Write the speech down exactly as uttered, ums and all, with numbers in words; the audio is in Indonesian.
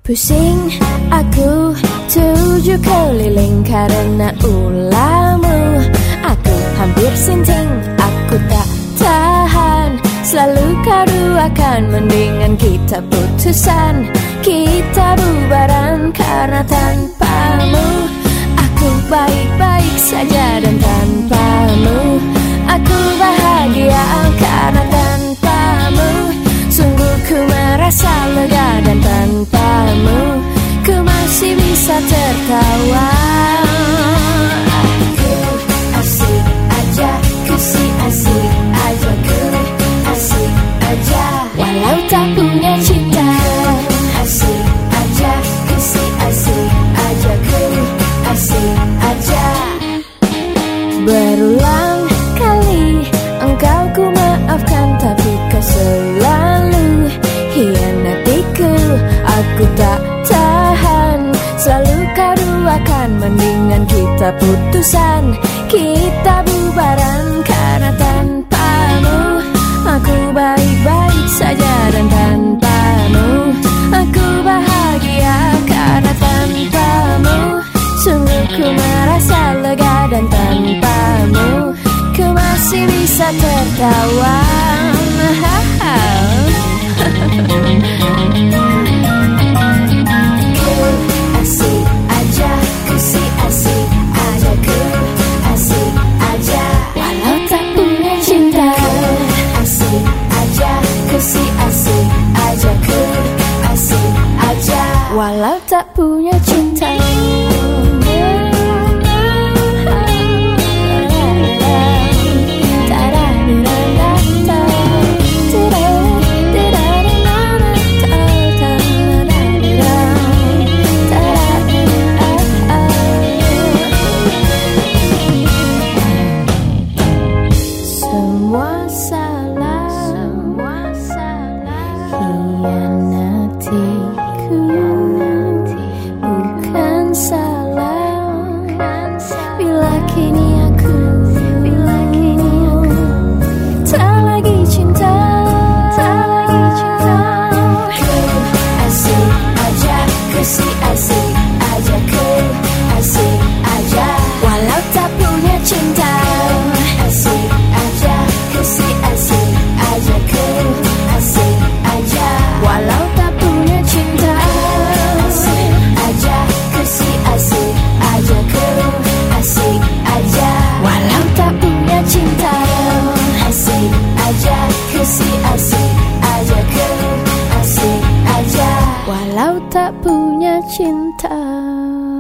Pusing aku tujuh keliling karena ulahmu. Aku hampir sinting, aku tak tahan. Selalu kau duakan, mendingan kita putusan. Kita bubaran karena tanpamu aku baik-baik saja, dan tanpamu aku bahagia. Karena tanpamu sungguh ku merasa lega, dan tanpamu ku masih bisa tertawa. Aku asik aja, ku si asik aja, ku asik aja walau tak punya cinta. Asik aja, ku si asik aja, ku asik aja. Berulang kali engkau ku maafkan, tapi kau selalu hianatiku. Aku tak tahan, selalu kau duakan, mendingan kita putusan. Kita bubaran karena tanpamu aku baik-baik saja, dan tanpamu aku bahagia. Karena tanpamu sungguh ku merasa lega, dan tanpamu ku masih bisa tertawa. Ku asik aja, ku si asik aja, ku asik aja walau tak punya cinta. Asik aja, ku si asik aja, ku asik aja walau tak punya cinta. Hianatiku bukan salah, bila kini aku tak lagi cinta. Ku asik aja, ku si asik aja, ku asik aja walau tak punya cinta. Asik aja, ku si asik aja, ku asik aja walau tak punya cinta. Asik aja, ku si asik aja, ku asik aja walau tak punya cinta. Asik aja, ku si asik aja, ku asik aja walau tak punya cinta.